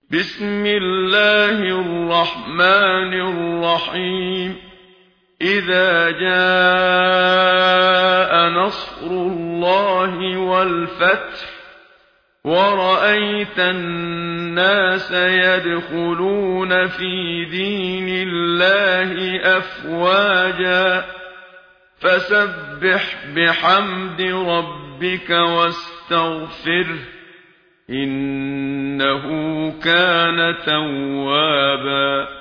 بسم الله الرحمن الرحيم إذا جاء نصر الله والفتح ورأيت الناس يدخلون في دين الله أفواجا فسبح بحمد ربك واستغفره إنه كان توابا